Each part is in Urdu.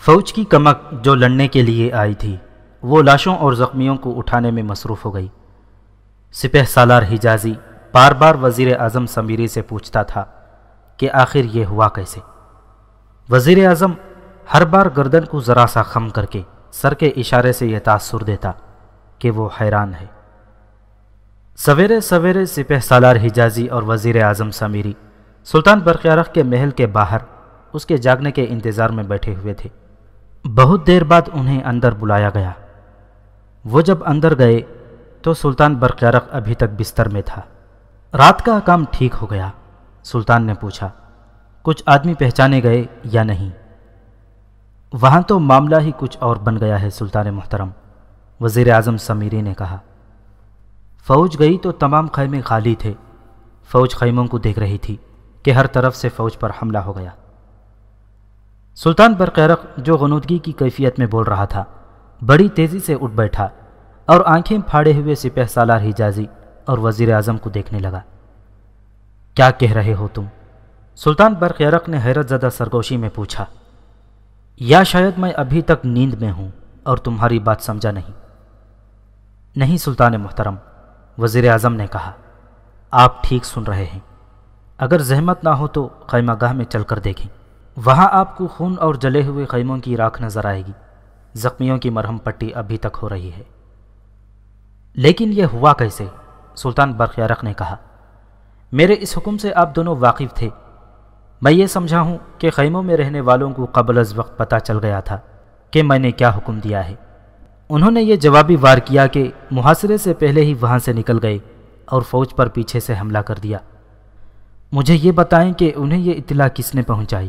فوج کی کمک جو لڑنے کے لیے آئی تھی وہ لاشوں اور زخمیوں کو اٹھانے میں مصروف ہو گئی۔ سپہ سالار حجازی بار بار وزیر اعظم سمیری سے پوچھتا تھا کہ آخر یہ ہوا کیسے۔ وزیر اعظم ہر بار گردن کو ذرا سا خم کر کے سر کے اشارے سے یہ تاثر دیتا کہ وہ حیران ہے۔ سویرے سویرے سپہ سالار حجازی اور وزیر اعظم سمیری سلطان برقیارق کے محل کے باہر اس کے جاگنے کے انتظار میں بیٹھے ہوئے تھے۔ بہت دیر بعد انہیں اندر بلایا گیا۔ وہ جب اندر گئے تو سلطان برقیارق ابھی تک بستر میں تھا۔ رات کا کام ٹھیک ہو گیا؟ سلطان نے پوچھا۔ کچھ آدمی پہچانے گئے یا نہیں؟ وہاں تو معاملہ ہی کچھ اور بن گیا ہے سلطان محترم، وزیر اعظم سمیری نے کہا۔ فوج گئی تو تمام خیمے خالی تھے۔ فوج خیموں کو دیکھ رہی تھی کہ ہر طرف سے فوج پر حملہ ہو گیا۔ سلطان برقیارق جو غنودگی کی کیفیت میں بول رہا تھا بڑی تیزی سے اٹھ بیٹھا اور آنکھیں پھاڑے ہوئے سپہ سالار حجازی اور وزیر اعظم کو دیکھنے لگا۔ کیا کہہ رہے ہو تم؟ سلطان برقیارق نے حیرت زدہ سرگوشی میں پوچھا۔ یا شاید میں ابھی تک نیند میں ہوں اور تمہاری بات سمجھا نہیں۔ نہیں سلطان محترم، وزیر اعظم نے کہا، آپ ٹھیک سن رہے ہیں۔ اگر زحمت نہ ہو تو خیمہ گاہ میں چل کر دیکھیں، وہاں آپ کو خون اور جلے ہوئے خیموں کی راکھ نظر آئے گی۔ زخمیوں کی مرہم پٹی ابھی تک ہو رہی ہے۔ لیکن یہ ہوا کیسے؟ سلطان برقیارق نے کہا، میرے اس حکم سے آپ دونوں واقف تھے۔ میں یہ سمجھا ہوں کہ خیموں میں رہنے والوں کو قبل از وقت پتہ چل گیا تھا کہ میں نے کیا حکم دیا ہے۔ انہوں نے یہ جوابی وار کیا کہ محاصرے سے پہلے ہی وہاں سے نکل گئے اور فوج پر پیچھے سے حملہ کر دیا۔ مجھے یہ بتائیں کہ انہیں یہ اطلاع کس نے پہنچائی؟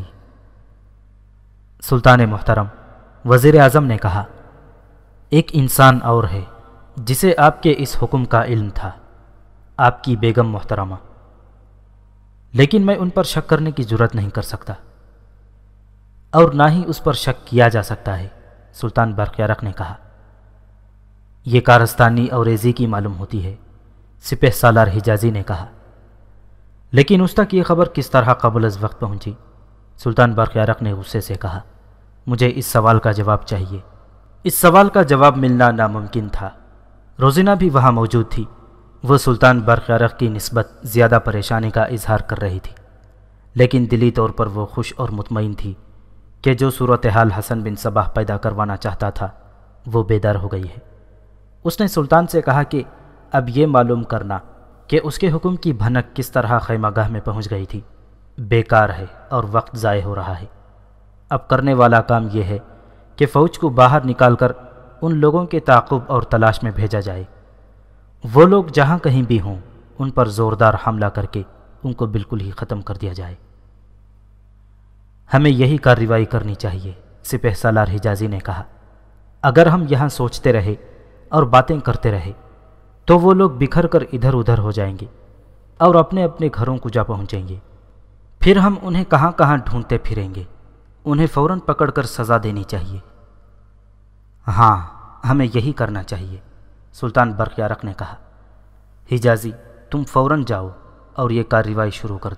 سلطان محترم، وزیر اعظم نے کہا، ایک انسان اور ہے جسے آپ کے اس حکم کا علم تھا، آپ کی بیگم محترمہ۔ لیکن میں ان پر شک کرنے کی جرات نہیں کر سکتا، اور نہ ہی اس پر شک کیا جا سکتا ہے، سلطان برقیارق نے کہا۔ یہ کارستانی اور ریزی کی معلوم ہوتی ہے، سپہ سالار حجازی نے کہا۔ لیکن اس تک یہ خبر کس طرح قبل از وقت پہنچی؟ سلطان برقیارق نے غصے سے کہا، مجھے اس سوال کا جواب چاہیے۔ اس سوال کا جواب ملنا ناممکن تھا۔ روزینہ بھی وہاں موجود تھی۔ وہ سلطان برقیارق کی نسبت زیادہ پریشانی کا اظہار کر رہی تھی، لیکن دلی طور پر وہ خوش اور مطمئن تھی کہ جو صورتحال حسن بن صباح پیدا کروانا چاہتا تھا وہ بیدار ہو گئی ہے۔ اس نے سلطان سے کہا کہ اب یہ معلوم کرنا کہ اس کے حکم کی بھنک کس طرح خیمہ گاہ میں پہنچ گئی تھی بیکار ہے اور وقت ضائع ہو رہا ہے۔ اب کرنے والا کام یہ ہے کہ فوج کو باہر نکال کر ان لوگوں کے تعاقب اور تلاش میں بھیجا جائے۔ وہ لوگ جہاں کہیں بھی ہوں ان پر زوردار حملہ کر کے ان کو بالکل ہی ختم کر دیا جائے۔ ہمیں یہی کارروائی کرنی چاہیے، سپہ سالار حجازی نے کہا۔ اگر ہم یہاں سوچتے رہے اور باتیں کرتے رہے تو وہ لوگ بکھر کر ادھر ادھر ہو جائیں گے اور اپنے اپنے گھروں کو جا پہنچیں گے۔ پھر ہم انہیں کہاں کہاں ڈھونڈتے پھریں گے۔ انہیں فوراً پکڑ کر سزا دینی چاہیے۔ ہاں، ہمیں یہی کرنا چاہیے، سلطان برقیارق نے کہا۔ حجازی، تم فوراً جاؤ اور یہ کارروائی شروع کر دو۔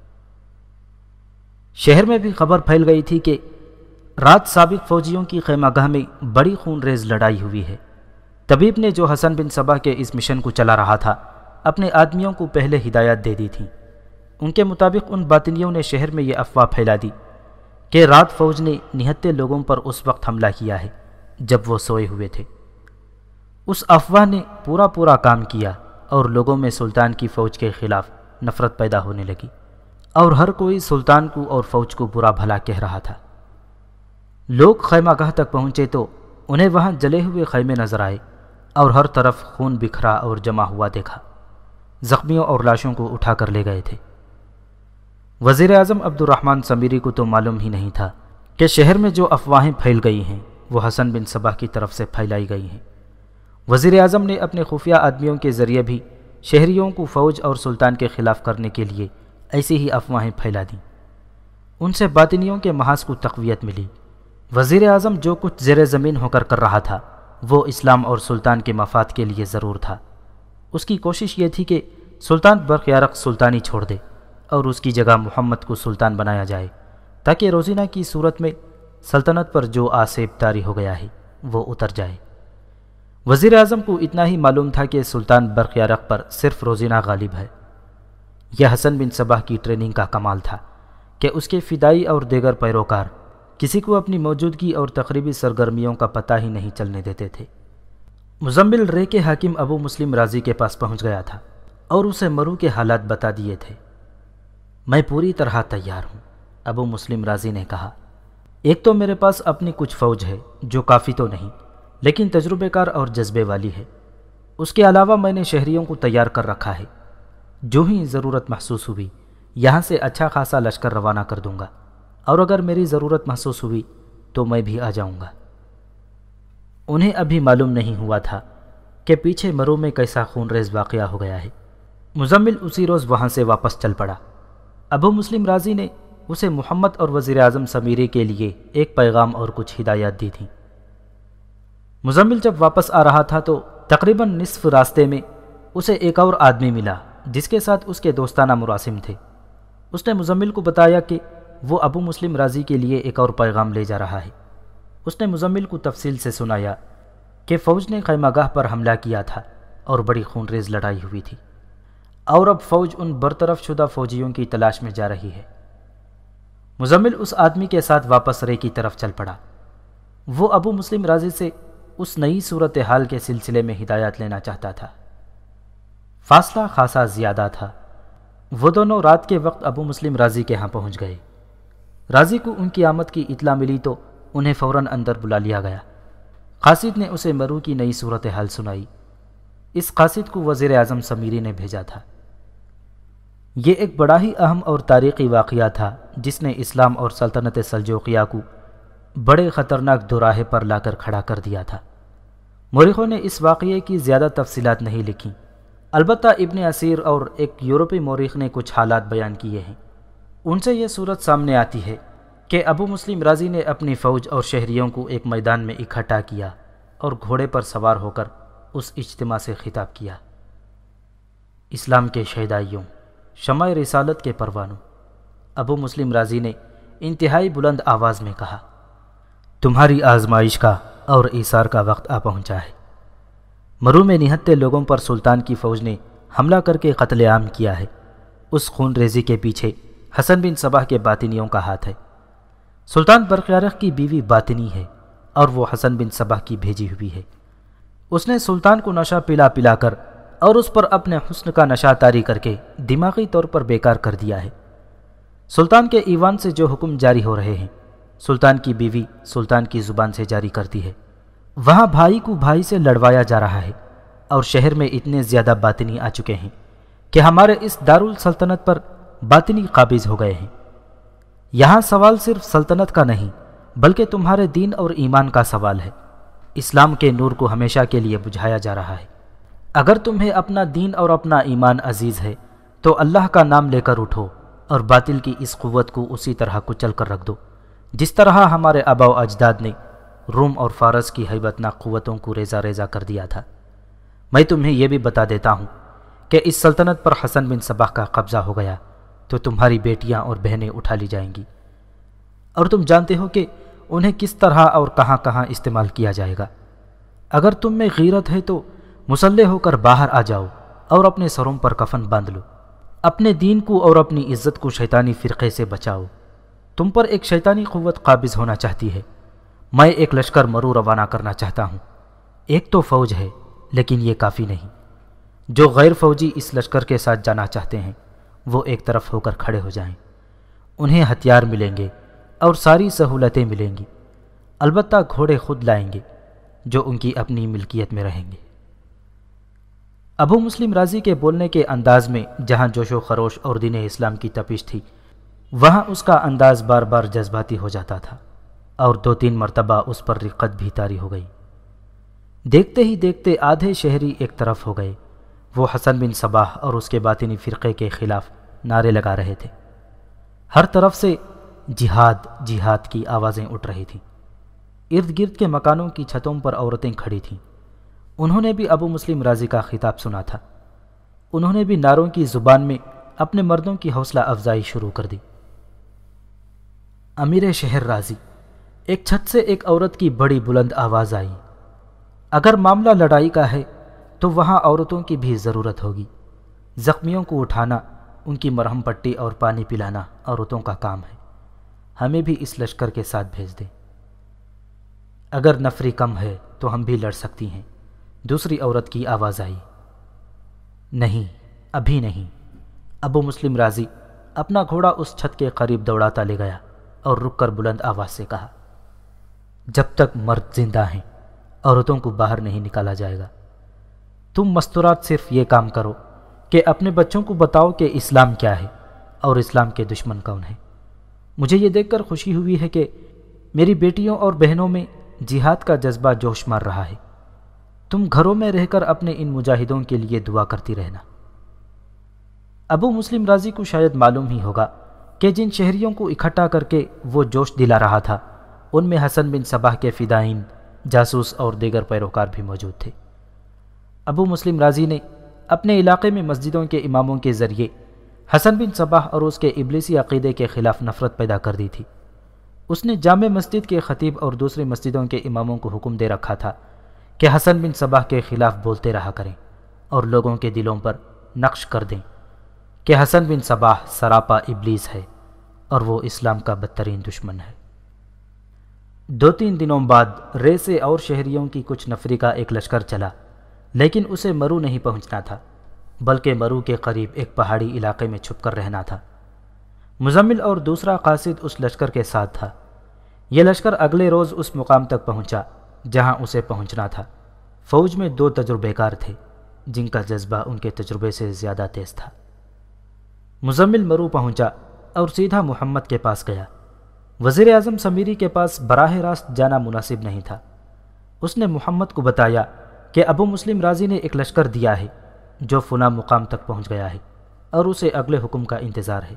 شہر میں بھی خبر پھیل گئی تھی کہ رات سابق فوجیوں کی خیمہ گاہ میں بڑی خون ریز لڑائی ہوئی ہے۔ طبیب نے جو حسن بن صباح کے اس مشن کو چلا رہا تھا اپنے آدمیوں کو پہلے ہدایت دے دی تھی۔ ان کے مطابق ان باطنیوں نے شہر میں یہ افواہ پھیلا دی کہ رات فوج نے نہتے لوگوں پر اس وقت حملہ کیا ہے جب وہ سوئے ہوئے تھے۔ اس افواہ نے پورا کام کیا اور لوگوں میں سلطان کی فوج کے خلاف نفرت پیدا ہونے لگی اور ہر کوئی سلطان کو اور فوج کو برا بھلا کہہ رہا تھا۔ لوگ خیمہ گاہ تک پہنچے تو انہیں وہاں جلے ہوئے خیمے نظر آئے اور ہر طرف خون بکھرا اور جمع ہوا دیکھا۔ زخمیوں اور لاشوں کو اٹھا کر لے گئے تھے۔ وزیر اعظم عبد الرحمن سمیری کو تو معلوم ہی نہیں تھا کہ شہر میں جو افواہیں پھیل گئی ہیں وہ حسن بن صباح کی طرف سے پھیلائی گئی ہیں۔ وزیر اعظم نے اپنے خفیہ آدمیوں کے ذریعے بھی شہریوں کو فوج اور سلطان کے خلاف کرنے کے لیے ایسی ہی افواہیں پھیلا دیں۔ ان سے باطنیوں کے محاذ کو تقویت ملی۔ وزیر اعظم جو کچھ زیر زمین ہو کر رہا تھا وہ اسلام اور سلطان کے مفاد کے لیے ضرور تھا۔ اس کی کوشش یہ تھی کہ سلطان برقیارق سلطانی چھوڑ دے اور اس کی جگہ محمد کو سلطان بنایا جائے تاکہ روزینہ کی صورت میں سلطنت پر جو آسیب طاری ہو گیا ہے وہ اتر جائے۔ وزیر اعظم کو اتنا ہی معلوم تھا کہ سلطان برقیارق پر صرف روزینہ غالب ہے۔ یہ حسن بن صباح کی ٹریننگ کا کمال تھا کہ اس کے فدائی اور دیگر پیروکار کسی کو اپنی موجودگی اور تقریبی سرگرمیوں کا پتہ ہی نہیں چلنے دیتے تھے۔ مزمل رے کے حاکم ابو مسلم رازی کے پاس پہنچ گیا تھا اور اسے مرو کے حالات بتا دیے تھے۔ میں پوری طرح تیار ہوں، ابو مسلم رازی نے کہا۔ ایک تو میرے پاس اپنی کچھ فوج ہے جو کافی تو نہیں لیکن تجربے کار اور جذبے والی ہے۔ اس کے علاوہ میں نے شہریوں کو تیار کر رکھا ہے۔ جو ہی ضرورت محسوس ہوئی یہاں سے اچھا خاصا لشکر روانہ کر دوں گا، اور اگر میری ضرورت محسوس ہوئی تو میں بھی آ جاؤں گا۔ انہیں ابھی معلوم نہیں ہوا تھا کہ پیچھے مرو میں کیسا خون ریز واقعہ ہو گیا ہے۔ مزمل اسی روز وہاں سے واپس چل پڑا۔ ابو مسلم رازی نے اسے محمد اور وزیر اعظم سمیری کے لیے ایک پیغام اور کچھ ہدایات دی تھیں۔ مزمل جب واپس آ رہا تھا تو تقریباً نصف راستے میں اسے ایک اور آدمی ملا جس کے ساتھ اس کے دوستانہ مراسم تھے۔ اس نے مزمل کو بتایا کہ وہ ابو مسلم رازی کے لیے ایک اور پیغام لے جا رہا ہے۔ اس نے مزمل کو تفصیل سے سنایا کہ فوج نے خیمہ گاہ پر حملہ کیا تھا اور بڑی خونریز لڑائی ہوئی تھی، اور اب فوج ان برطرف شدہ فوجیوں کی تلاش میں جا رہی ہے۔ مزمل اس آدمی کے ساتھ واپس رے کی طرف چل پڑا۔ وہ ابو مسلم رازی سے اس نئی صورتحال کے سلسلے میں ہدایات لینا چاہتا تھا۔ فاصلہ خاصا زیادہ تھا۔ وہ دونوں رات کے وقت ابو مسلم رازی کے ہاں پہنچ گئے۔ رازی کو ان کی آمد کی اطلاع ملی تو انہیں فوراً اندر بلا لیا گیا۔ قاصد نے اسے مرو کی نئی صورتحال سنائی۔ اس قاصد کو وزیر اعظم سمیری نے بھیجا تھا۔ یہ ایک بڑا ہی اہم اور تاریخی واقعہ تھا جس نے اسلام اور سلطنت سلجوقیہ کو بڑے خطرناک دوراہے پر لا کر کھڑا کر دیا تھا۔ مورخوں نے اس واقعے کی زیادہ تفصیلات نہیں لکھیں، البتہ ابن اسیر اور ایک یورپی مورخ نے کچھ حالات بیان کیے ہیں۔ ان سے یہ صورت سامنے آتی ہے کہ ابو مسلم رازی نے اپنی فوج اور شہریوں کو ایک میدان میں اکٹھا کیا اور گھوڑے پر سوار ہو کر اس اجتماع سے خطاب کیا۔ اسلام کے شہدائیوں، شمع رسالت کے پروانوں، ابو مسلم رازی نے انتہائی بلند آواز میں کہا، تمہاری آزمائش کا اور ایثار کا وقت آ پہنچا ہے۔ مرو میں نہتے لوگوں پر سلطان کی فوج نے حملہ کر کے قتل عام کیا ہے۔ اس خون ریزی کے پیچھے حسن بن صباح کے باطنیوں کا ہاتھ ہے۔ سلطان برقیارق کی بیوی باطنی ہے اور وہ حسن بن صباح کی بھیجی ہوئی ہے۔ اس نے سلطان کو نشہ پلا پلا کر اور اس پر اپنے حسن کا نشہ طاری کر کے دماغی طور پر بیکار کر دیا ہے۔ سلطان کے ایوان سے جو حکم جاری ہو رہے ہیں سلطان کی بیوی سلطان کی زبان سے جاری کرتی ہے۔ وہاں بھائی کو بھائی سے لڑوایا جا رہا ہے، اور شہر میں اتنے زیادہ باطنی آ چکے ہیں کہ ہمارے اس دارالسلطنت پر باطنی قابض ہو گئے ہیں۔ یہاں سوال صرف سلطنت کا نہیں بلکہ تمہارے دین اور ایمان کا سوال ہے۔ اسلام کے نور کو ہمیشہ کے لیے بجھایا جا رہا ہے۔ اگر تمہیں اپنا دین اور اپنا ایمان عزیز ہے تو اللہ کا نام لے کر اٹھو اور باطل کی اس قوت کو اسی طرح کچل کر رکھ دو جس طرح ہمارے آباء و اجداد نے روم اور فارس کی ہیبتناک قوتوں کو ریزہ ریزہ کر دیا تھا۔ میں تمہیں یہ بھی بتا دیتا ہوں کہ اس سلطنت پر حسن بن صباح کا قبضہ ہو گیا تو تمہاری بیٹیاں اور بہنیں اٹھا لی جائیں گی، اور تم جانتے ہو کہ انہیں کس طرح اور کہاں کہاں استعمال کیا جائے گا۔ اگر تم میں غیرت ہے تو مسلح ہو کر باہر آ جاؤ اور اپنے سروں پر کفن باندھ لو۔ اپنے دین کو اور اپنی عزت کو شیطانی فرقے سے بچاؤ۔ تم پر ایک شیطانی قوت قابض ہونا چاہتی ہے۔ میں ایک لشکر مرو روانہ کرنا چاہتا ہوں۔ ایک تو فوج ہے لیکن یہ کافی نہیں۔ جو غیر فوجی اس لشکر کے ساتھ جانا چاہتے ہیں وہ ایک طرف ہو کر کھڑے ہو جائیں۔ انہیں ہتھیار ملیں گے اور ساری سہولتیں ملیں گی، البتہ گھوڑے خود لائیں گے جو ان کی اپنی ملکیت میں رہیں گے۔ ابو مسلم رازی کے بولنے کے انداز میں جہاں جوش و خروش اور دین اسلام کی تپش تھی وہاں اس کا انداز بار بار جذباتی ہو جاتا تھا، اور 2-3 مرتبہ اس پر رقت بھی طاری ہو گئی۔ دیکھتے ہی دیکھتے آدھے شہری ایک طرف ہو گئے۔ وہ حسن بن صباح اور اس کے باطنی فرقے کے خلاف نعرے لگا رہے تھے۔ ہر طرف سے جہاد جہاد کی آوازیں اٹھ رہی تھیں۔ ارد گرد کے مکانوں کی چھتوں پر عورتیں کھڑی تھیں۔ انہوں نے بھی ابو مسلم رازی کا خطاب سنا تھا۔ انہوں نے بھی نعروں کی زبان میں اپنے مردوں کی حوصلہ افزائی شروع کر دی۔ امیر شہر رازی، ایک چھت سے ایک عورت کی بڑی بلند آواز آئی، اگر معاملہ لڑائی کا ہے تو وہاں عورتوں کی بھی ضرورت ہوگی۔ زخمیوں کو اٹھانا، ان کی مرہم پٹی اور پانی پلانا عورتوں کا کام ہے۔ ہمیں بھی اس لشکر کے ساتھ بھیج دیں۔ اگر نفری کم ہے تو ہم بھی لڑ سکتی ہیں، دوسری عورت کی آواز آئی۔ نہیں، ابھی نہیں۔ ابو مسلم رازی اپنا گھوڑا اس چھت کے قریب دوڑاتا لے گیا اور رک کر بلند آواز سے کہا، جب تک مرد زندہ ہیں عورتوں کو باہر نہیں نکالا جائے گا۔ تم مستورات صرف یہ کام کرو کہ اپنے بچوں کو بتاؤ کہ اسلام کیا ہے اور اسلام کے دشمن کون ہیں۔ مجھے یہ دیکھ کر خوشی ہوئی ہے کہ میری بیٹیوں اور بہنوں میں جہاد کا جذبہ جوش مار رہا ہے۔ تم گھروں میں رہ کر اپنے ان مجاہدوں کے لیے دعا کرتی رہنا۔ ابو مسلم رازی کو شاید معلوم ہی ہوگا کہ جن شہریوں کو اکٹھا کر کے وہ جوش دلا رہا تھا ان میں حسن بن صباح کے فدائین، جاسوس اور دیگر پیروکار بھی موجود تھے۔ ابو مسلم رازی نے اپنے علاقے میں مسجدوں کے اماموں کے ذریعے حسن بن صباح اور اس کے ابلیسی عقیدے کے خلاف نفرت پیدا کر دی تھی۔ اس نے جامع مسجد کے خطیب اور دوسری مسجدوں کے اماموں کو حکم دے رکھا تھا کہ حسن بن صباح کے خلاف بولتے رہا کریں اور لوگوں کے دلوں پر نقش کر دیں کہ حسن بن صباح سراپا ابلیس ہے اور وہ اسلام کا بدترین دشمن ہے۔ 2-3 دنوں بعد رے سے اور شہریوں کی کچھ نفری کا ایک لشکر چلا، لیکن اسے مرو نہیں پہنچنا تھا بلکہ مرو کے قریب ایک پہاڑی علاقے میں چھپ کر رہنا تھا۔ مزمل اور دوسرا قاصد اس لشکر کے ساتھ تھا۔ یہ لشکر اگلے روز اس مقام تک پہنچا جہاں اسے پہنچنا تھا۔ فوج میں 2 تجربے کار تھے جن کا جذبہ ان کے تجربے سے زیادہ تیز تھا۔ مزمل مرو پہنچا اور سیدھا محمد کے پاس گیا۔ وزیر اعظم سمیری کے پاس براہ راست جانا مناسب نہیں تھا۔ اس نے محمد کو بتایا کہ ابو مسلم رازی نے ایک لشکر دیا ہے جو فلاں مقام تک پہنچ گیا ہے اور اسے اگلے حکم کا انتظار ہے۔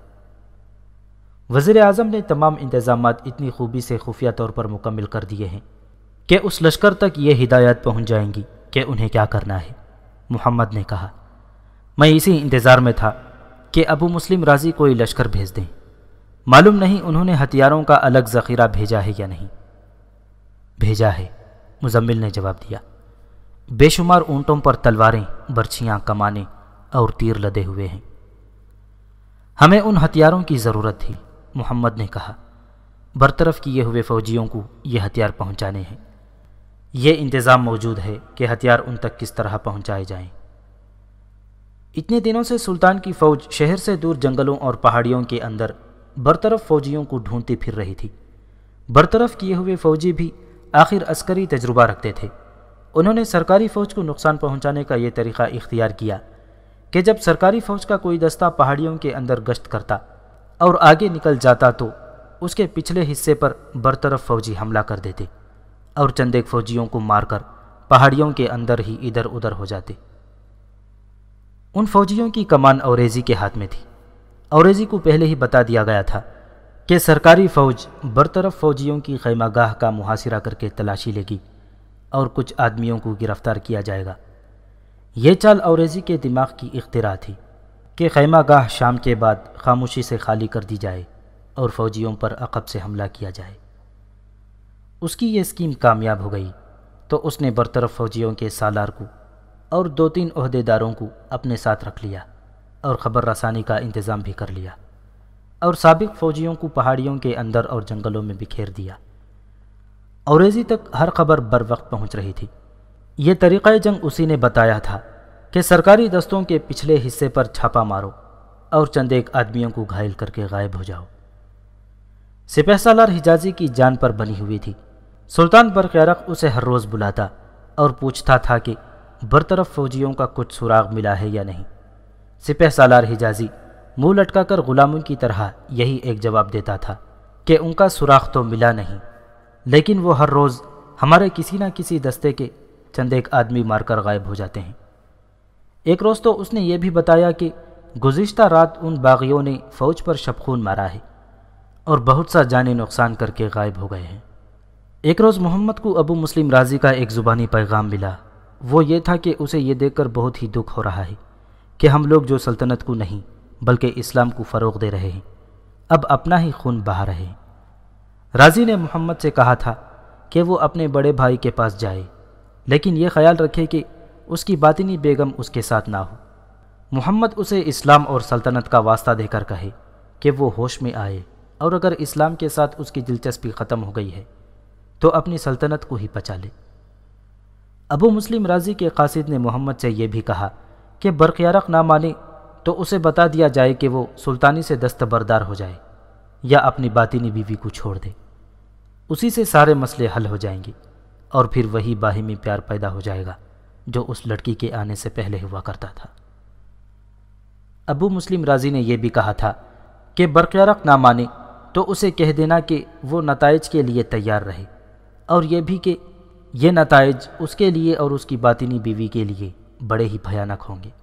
وزیر اعظم نے تمام انتظامات اتنی خوبی سے خفیہ طور پر مکمل کر دیے ہیں کہ اس لشکر تک یہ ہدایات پہنچ جائیں گی کہ انہیں کیا کرنا ہے۔ محمد نے کہا، میں اسی انتظار میں تھا کہ ابو مسلم رازی کوئی لشکر بھیج دیں۔ معلوم نہیں انہوں نے ہتھیاروں کا الگ ذخیرہ بھیجا ہے یا نہیں۔ بھیجا ہے، مزمل نے جواب دیا۔ بے شمار اونٹوں پر تلواریں، برچھیاں، کمانیں اور تیر لدے ہوئے ہیں۔ ہمیں ان ہتھیاروں کی ضرورت تھی، محمد نے کہا۔ برطرف کیے ہوئے فوجیوں کو یہ ہتھیار پہنچانے ہیں۔ یہ انتظام موجود ہے کہ ہتھیار ان تک کس طرح پہنچائے جائیں۔ اتنے دنوں سے سلطان کی فوج شہر سے دور جنگلوں اور پہاڑیوں کے اندر برطرف فوجیوں کو ڈھونڈتی پھر رہی تھی۔ برطرف کیے ہوئے فوجی بھی آخر عسکری تجربہ رکھتے تھے۔ انہوں نے سرکاری فوج کو نقصان پہنچانے کا یہ طریقہ اختیار کیا کہ جب سرکاری فوج کا کوئی دستہ پہاڑیوں کے اندر گشت کرتا اور آگے نکل جاتا تو اس کے پچھلے حصے پر برطرف فوجی حملہ کر دیتے اور چند ایک فوجیوں کو مار کر پہاڑیوں کے اندر ہی ادھر ادھر ہو جاتے۔ ان فوجیوں کی کمان اوریزی کے ہاتھ میں تھی۔ اوریزی کو پہلے ہی بتا دیا گیا تھا کہ سرکاری فوج برطرف فوجیوں کی خیمہ گاہ کا محاصرہ کر کے تلاشی لے گی اور کچھ آدمیوں کو گرفتار کیا جائے گا۔ یہ چال اوریزی کے دماغ کی اختراع تھی کہ خیمہ گاہ شام کے بعد خاموشی سے خالی کر دی جائے اور فوجیوں پر عقب سے حملہ کیا جائے۔ اس کی یہ اسکیم کامیاب ہو گئی تو اس نے برطرف فوجیوں کے سالار کو اور 2-3 عہدیداروں کو اپنے ساتھ رکھ لیا اور خبر رسانی کا انتظام بھی کر لیا اور سابق فوجیوں کو پہاڑیوں کے اندر اور جنگلوں میں بکھیر دیا۔ اوریزی تک ہر خبر بر وقت پہنچ رہی تھی۔ یہ طریقہ جنگ اسی نے بتایا تھا کہ سرکاری دستوں کے پچھلے حصے پر چھاپا مارو اور چند ایک آدمیوں کو گھائل کر کے غائب ہو جاؤ۔ سپہ سالار حجازی کی جان پر بنی ہوئی تھی۔ سلطان برقیارق اسے ہر روز بلاتا اور پوچھتا تھا کہ برطرف فوجیوں کا کچھ سراغ ملا ہے یا نہیں۔ سپہ سالار حجازی منہ لٹکا کر غلاموں کی طرح یہی ایک جواب دیتا تھا کہ ان کا سراغ تو ملا نہیں، لیکن وہ ہر روز ہمارے کسی نہ کسی دستے کے چند ایک آدمی مار کر غائب ہو جاتے ہیں۔ ایک روز تو اس نے یہ بھی بتایا کہ گزشتہ رات ان باغیوں نے فوج پر شبخون مارا ہے اور بہت سا جانی نقصان کر کے غائب ہو گئے ہیں۔ ایک روز محمد کو ابو مسلم رازی کا ایک زبانی پیغام ملا۔ وہ یہ تھا کہ اسے یہ دیکھ کر بہت ہی دکھ ہو رہا ہے کہ ہم لوگ جو سلطنت کو نہیں بلکہ اسلام کو فروغ دے رہے ہیں اب اپنا ہی خون بہا رہے ہیں۔ راضی نے محمد سے کہا تھا کہ وہ اپنے بڑے بھائی کے پاس جائے، لیکن یہ خیال رکھے کہ اس کی باطنی بیگم اس کے ساتھ نہ ہو۔ محمد اسے اسلام اور سلطنت کا واسطہ دے کر کہے کہ وہ ہوش میں آئے، اور اگر اسلام کے ساتھ اس کی دلچسپی ختم ہو گئی ہے تو اپنی سلطنت کو ہی بچا لے۔ ابو مسلم رازی کے قاصد نے محمد سے یہ بھی کہا کہ برقیارق نہ مانے تو اسے بتا دیا جائے کہ وہ سلطانی سے دستبردار ہو جائے یا اپنی باطنی بیوی کو چھوڑ دے، اسی سے سارے مسئلے حل ہو جائیں گے، اور پھر وہی باہمی پیار پیدا ہو جائے گا جو اس لڑکی کے آنے سے پہلے ہوا کرتا تھا۔ ابو مسلم رازی نے یہ بھی کہا تھا کہ برقیارق نہ مانے تو اسے کہہ دینا کہ وہ نتائج کے لیے تیار رہے، اور یہ بھی کہ یہ نتائج اس کے لیے اور اس کی باطنی بیوی کے لیے بڑے ہی بھیانک ہوں گے۔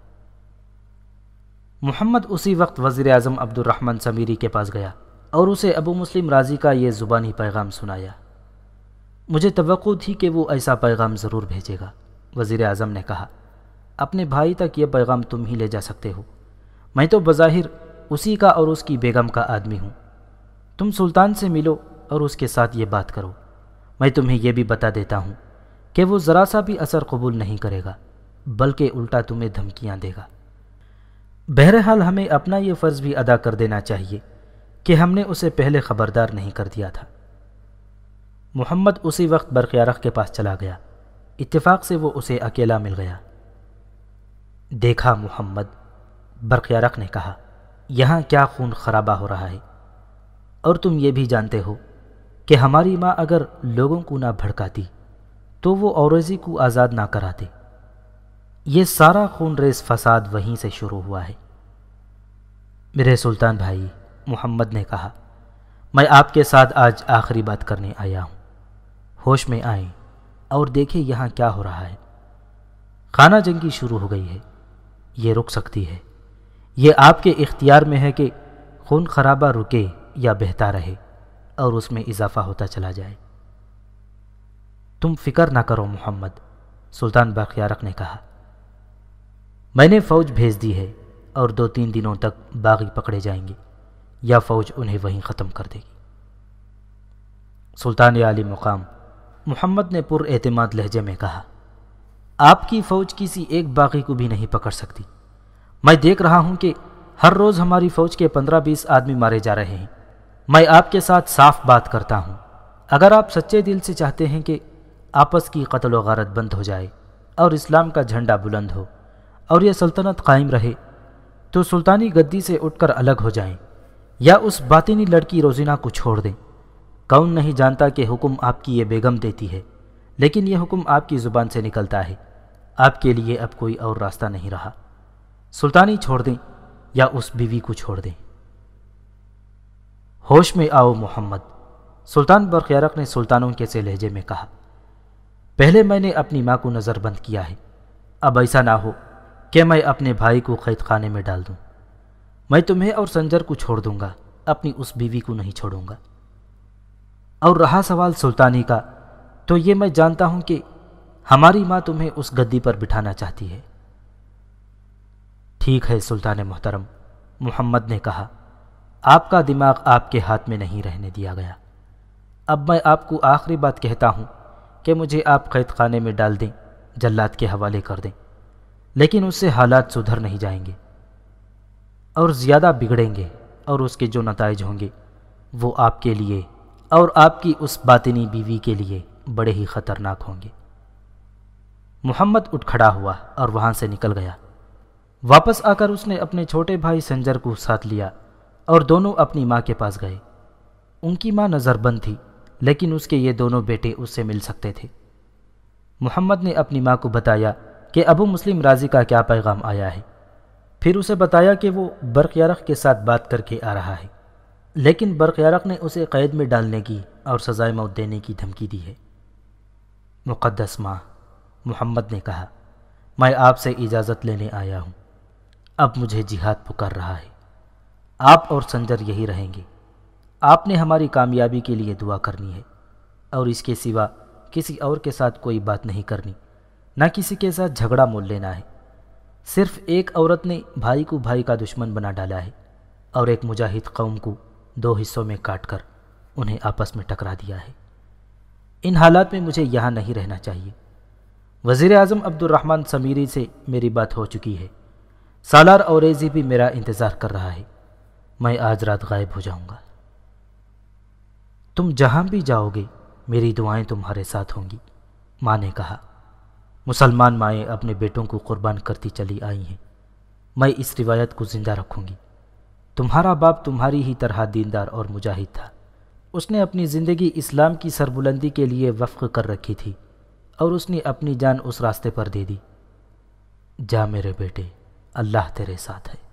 محمد اسی وقت وزیر اعظم عبد الرحمن سمیری کے پاس گیا اور اسے ابو مسلم رازی کا یہ زبانی پیغام سنایا۔ مجھے توقع تھی کہ وہ ایسا پیغام ضرور بھیجے گا، وزیر اعظم نے کہا۔ اپنے بھائی تک یہ پیغام تم ہی لے جا سکتے ہو، میں تو بظاہر اسی کا اور اس کی بیگم کا آدمی ہوں۔ تم سلطان سے ملو اور اس کے ساتھ یہ بات کرو۔ میں تمہیں یہ بھی بتا دیتا ہوں کہ وہ ذرا سا بھی اثر قبول نہیں کرے گا، بلکہ الٹا تمہیں دھمکیاں دے گا۔ بہرحال ہمیں اپنا یہ فرض بھی ادا کر دینا چاہیے کہ ہم نے اسے پہلے خبردار نہیں کر دیا تھا۔ محمد اسی وقت برقیارق کے پاس چلا گیا۔ اتفاق سے وہ اسے اکیلا مل گیا۔ دیکھا محمد، برقیارق نے کہا، یہاں کیا خون خرابہ ہو رہا ہے، اور تم یہ بھی جانتے ہو کہ ہماری ماں اگر لوگوں کو نہ بھڑکاتی تو وہ اوریزی کو آزاد نہ کراتے۔ یہ سارا خون ریز فساد وہیں سے شروع ہوا ہے۔ میرے سلطان بھائی، محمد نے کہا، میں آپ کے ساتھ آج آخری بات کرنے آیا ہوں۔ ہوش میں آئیں اور دیکھیں یہاں کیا ہو رہا ہے۔ خانہ جنگی شروع ہو گئی ہے، یہ رک سکتی ہے۔ یہ آپ کے اختیار میں ہے کہ خون خرابہ رکے یا بہتا رہے اور اس میں اضافہ ہوتا چلا جائے۔ تم فکر نہ کرو محمد، سلطان برقیارق نے کہا، میں نے فوج بھیج دی ہے اور 2-3 دنوں تک باغی پکڑے جائیں گے یا فوج انہیں وہیں ختم کر دے گی۔ سلطان عالی مقام محمد نے پر اعتماد لہجے میں کہا، آپ کی فوج کسی ایک باغی کو بھی نہیں پکڑ سکتی۔ میں دیکھ رہا ہوں کہ ہر روز ہماری فوج کے 15-20 آدمی مارے جا رہے ہیں۔ میں آپ کے ساتھ صاف بات کرتا ہوں، اگر آپ سچے دل سے چاہتے ہیں کہ آپس کی قتل و غارت بند ہو جائے اور اسلام کا جھنڈا بلند ہو اور یہ سلطنت قائم رہے، تو سلطانی گدی سے اٹھ کر الگ ہو جائیں یا اس باطنی لڑکی روزینہ کو چھوڑ دیں۔ کون نہیں جانتا کہ حکم آپ کی یہ بیگم دیتی ہے، لیکن یہ حکم آپ کی زبان سے نکلتا ہے۔ آپ کے لیے اب کوئی اور راستہ نہیں رہا، سلطانی چھوڑ دیں یا اس بیوی کو چھوڑ دیں۔ ہوش میں آؤ محمد، سلطان برقیارق نے سلطانوں کے سے لہجے میں کہا، پہلے میں نے اپنی ماں کو نظر بند کیا ہے، اب ایسا نہ ہو کہ میں اپنے بھائی کو قید خانے میں ڈال دوں۔ میں تمہیں اور سنجر کو چھوڑ دوں گا، اپنی اس بیوی کو نہیں چھوڑوں گا۔ اور رہا سوال سلطانی کا، تو یہ میں جانتا ہوں کہ ہماری ماں تمہیں اس گدی پر بٹھانا چاہتی ہے۔ ٹھیک ہے سلطان محترم، محمد نے کہا، آپ کا دماغ آپ کے ہاتھ میں نہیں رہنے دیا گیا۔ اب میں آپ کو آخری بات کہتا ہوں کہ مجھے آپ قید خانے میں ڈال دیں، جلاد کے حوالے کر دیں، لیکن اس سے حالات سدھر نہیں جائیں گے اور زیادہ بگڑیں گے، اور اس کے جو نتائج ہوں گے وہ آپ کے لیے اور آپ کی اس باطنی بیوی کے لیے بڑے ہی خطرناک ہوں گے۔ محمد اٹھ کھڑا ہوا اور وہاں سے نکل گیا۔ واپس آ کر اس نے اپنے چھوٹے بھائی سنجر کو ساتھ لیا اور دونوں اپنی ماں کے پاس گئے۔ ان کی ماں نظر بند تھی، لیکن اس کے یہ دونوں بیٹے اس سے مل سکتے تھے۔ محمد نے اپنی ماں کو بتایا کہ ابو مسلم رازی کا کیا پیغام آیا ہے، پھر اسے بتایا کہ وہ برقیارق کے ساتھ بات کر کے آ رہا ہے، لیکن برقیارق نے اسے قید میں ڈالنے کی اور سزائے موت دینے کی دھمکی دی ہے۔ مقدس ماں، محمد نے کہا، میں آپ سے اجازت لینے آیا ہوں، اب مجھے جہاد پکار رہا ہے۔ آپ اور سنجر یہی رہیں گے۔ آپ نے ہماری کامیابی کے لیے دعا کرنی ہے، اور اس کے سوا کسی اور کے ساتھ کوئی بات نہیں کرنی، نہ کسی کے ساتھ جھگڑا مول لینا ہے۔ صرف ایک عورت نے بھائی کو بھائی کا دشمن بنا ڈالا ہے، اور ایک مجاہد قوم کو 2 حصوں میں کاٹ کر انہیں آپس میں ٹکرا دیا ہے۔ ان حالات میں مجھے یہاں نہیں رہنا چاہیے۔ وزیر اعظم عبد الرحمن سمیری سے میری بات ہو چکی ہے۔ سالار اوریزی بھی میرا انتظار کر رہا ہے۔ میں آج رات غائب ہو جاؤں گا۔ تم جہاں بھی جاؤ گے میری دعائیں تمہارے ساتھ ہوں گی، ماں نے کہا۔ مسلمان مائیں اپنے بیٹوں کو قربان کرتی چلی آئی ہیں۔ میں اس روایت کو زندہ رکھوں گی۔ تمہارا باپ تمہاری ہی طرح دیندار اور مجاہد تھا۔ اس نے اپنی زندگی اسلام کی سربلندی کے لیے وقف کر رکھی تھی اور اس نے اپنی جان اس راستے پر دے دی۔ جا میرے بیٹے، اللہ تیرے ساتھ ہے۔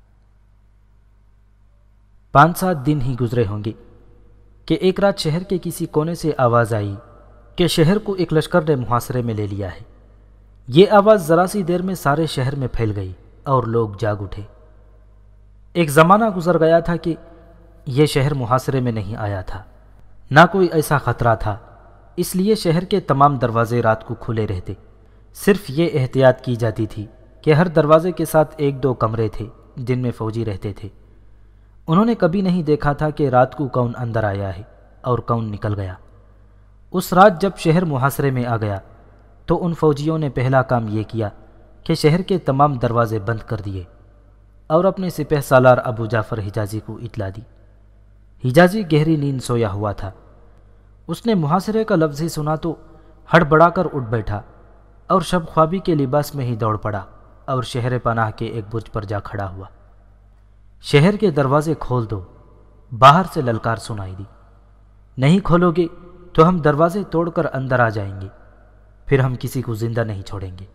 5-7 دن ہی گزرے ہوں گے کہ ایک رات شہر کے کسی کونے سے آواز آئی کہ شہر کو ایک لشکر نے محاصرے میں لے لیا ہے۔ یہ آواز ذرا سی دیر میں سارے شہر میں پھیل گئی اور لوگ جاگ اٹھے۔ ایک زمانہ گزر گیا تھا کہ یہ شہر محاصرے میں نہیں آیا تھا، نہ کوئی ایسا خطرہ تھا، اس لیے شہر کے تمام دروازے رات کو کھلے رہتے۔ صرف یہ احتیاط کی جاتی تھی کہ ہر دروازے کے ساتھ 1-2 کمرے تھے جن میں فوجی رہتے تھے۔ انہوں نے کبھی نہیں دیکھا تھا کہ رات کو کون اندر آیا ہے اور کون نکل گیا۔ اس رات جب شہر محاصرے میں آ گیا تو ان فوجیوں نے پہلا کام یہ کیا کہ شہر کے تمام دروازے بند کر دیے اور اپنے سپہ سالار ابو جعفر حجازی کو اطلاع دی۔ حجازی گہری نیند سویا ہوا تھا۔ اس نے محاصرے کا لفظ ہی سنا تو ہڑبڑا کر اٹھ بیٹھا اور شب خوابی کے لباس میں ہی دوڑ پڑا اور شہر پناہ کے ایک برج پر جا کھڑا ہوا۔ شہر کے دروازے کھول دو، باہر سے للکار سنائی دی۔ نہیں کھولو گے تو ہم دروازے توڑ کر اندر آ جائیں گے، پھر ہم کسی کو زندہ نہیں چھوڑیں گے۔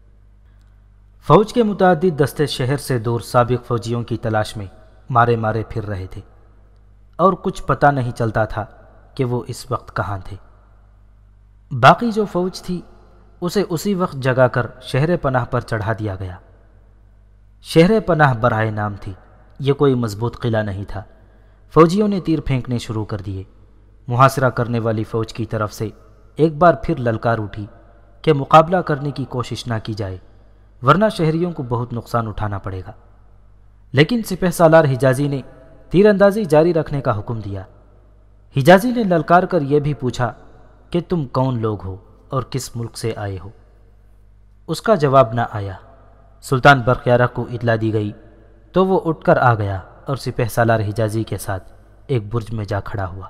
فوج کے متعدد دستے شہر سے دور سابق فوجیوں کی تلاش میں مارے مارے پھر رہے تھے اور کچھ پتہ نہیں چلتا تھا کہ وہ اس وقت کہاں تھے۔ باقی جو فوج تھی اسے اسی وقت جگا کر شہر پناہ پر چڑھا دیا گیا۔ شہر پناہ برائے نام تھی، یہ کوئی مضبوط قلعہ نہیں تھا۔ فوجیوں نے تیر پھینکنے شروع کر دیے۔ محاصرہ کرنے والی فوج کی طرف سے ایک بار پھر للکار اٹھی کہ مقابلہ کرنے کی کوشش نہ کی جائے، ورنہ شہریوں کو بہت نقصان اٹھانا پڑے گا۔ لیکن سپہ سالار حجازی نے تیر اندازی جاری رکھنے کا حکم دیا۔ حجازی نے للکار کر یہ بھی پوچھا کہ تم کون لوگ ہو اور کس ملک سے آئے ہو؟ اس کا جواب نہ آیا۔ سلطان برقیارہ کو اطلاع دی گئی تو وہ اٹھ کر آ گیا اور سپہ سالار حجازی کے ساتھ ایک برج میں جا کھڑا ہوا۔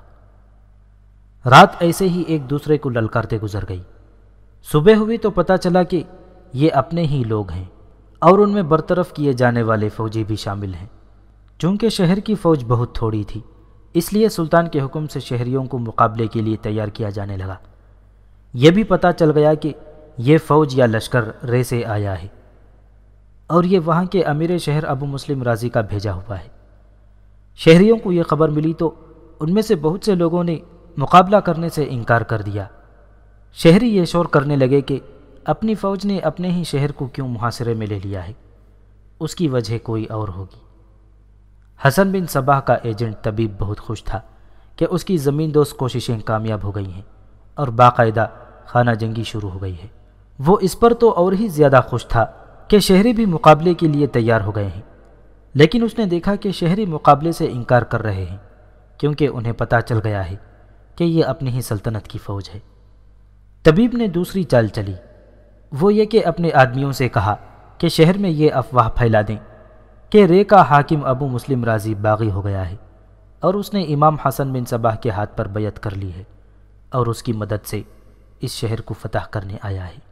رات ایسے ہی ایک دوسرے کو للکارتے گزر گئی۔ صبح ہوئی تو پتہ چلا کہ یہ اپنے ہی لوگ ہیں اور ان میں برطرف کیے جانے والے فوجی بھی شامل ہیں۔ چونکہ شہر کی فوج بہت تھوڑی تھی، اس لیے سلطان کے حکم سے شہریوں کو مقابلے کے لیے تیار کیا جانے لگا۔ یہ بھی پتہ چل گیا کہ یہ فوج یا لشکر رے سے آیا ہے اور یہ وہاں کے امیر شہر ابو مسلم رازی کا بھیجا ہوا ہے۔ شہریوں کو یہ خبر ملی تو ان میں سے بہت سے لوگوں نے مقابلہ کرنے سے انکار کر دیا۔ شہری یہ شور کرنے لگے کہ اپنی فوج نے اپنے ہی شہر کو کیوں محاصرے میں لے لیا ہے، اس کی وجہ کوئی اور ہوگی۔ حسن بن صباح کا ایجنٹ طبیب بہت خوش تھا کہ اس کی زمین دوست کوششیں کامیاب ہو گئی ہیں اور باقاعدہ خانہ جنگی شروع ہو گئی ہے۔ وہ اس پر تو اور ہی زیادہ خوش تھا کہ شہری بھی مقابلے کے لیے تیار ہو گئے ہیں، لیکن اس نے دیکھا کہ شہری مقابلے سے انکار کر رہے ہیں کیونکہ انہیں پتہ چل گیا ہے کہ یہ اپنی ہی سلطنت کی فوج ہے۔ طبیب نے دوسری چال چلی، وہ یہ کہ اپنے آدمیوں سے کہا کہ شہر میں یہ افواہ پھیلا دیں کہ رے کا حاکم ابو مسلم رازی باغی ہو گیا ہے اور اس نے امام حسن بن صباح کے ہاتھ پر بیعت کر لی ہے اور اس کی مدد سے اس شہر کو فتح کرنے آیا ہے۔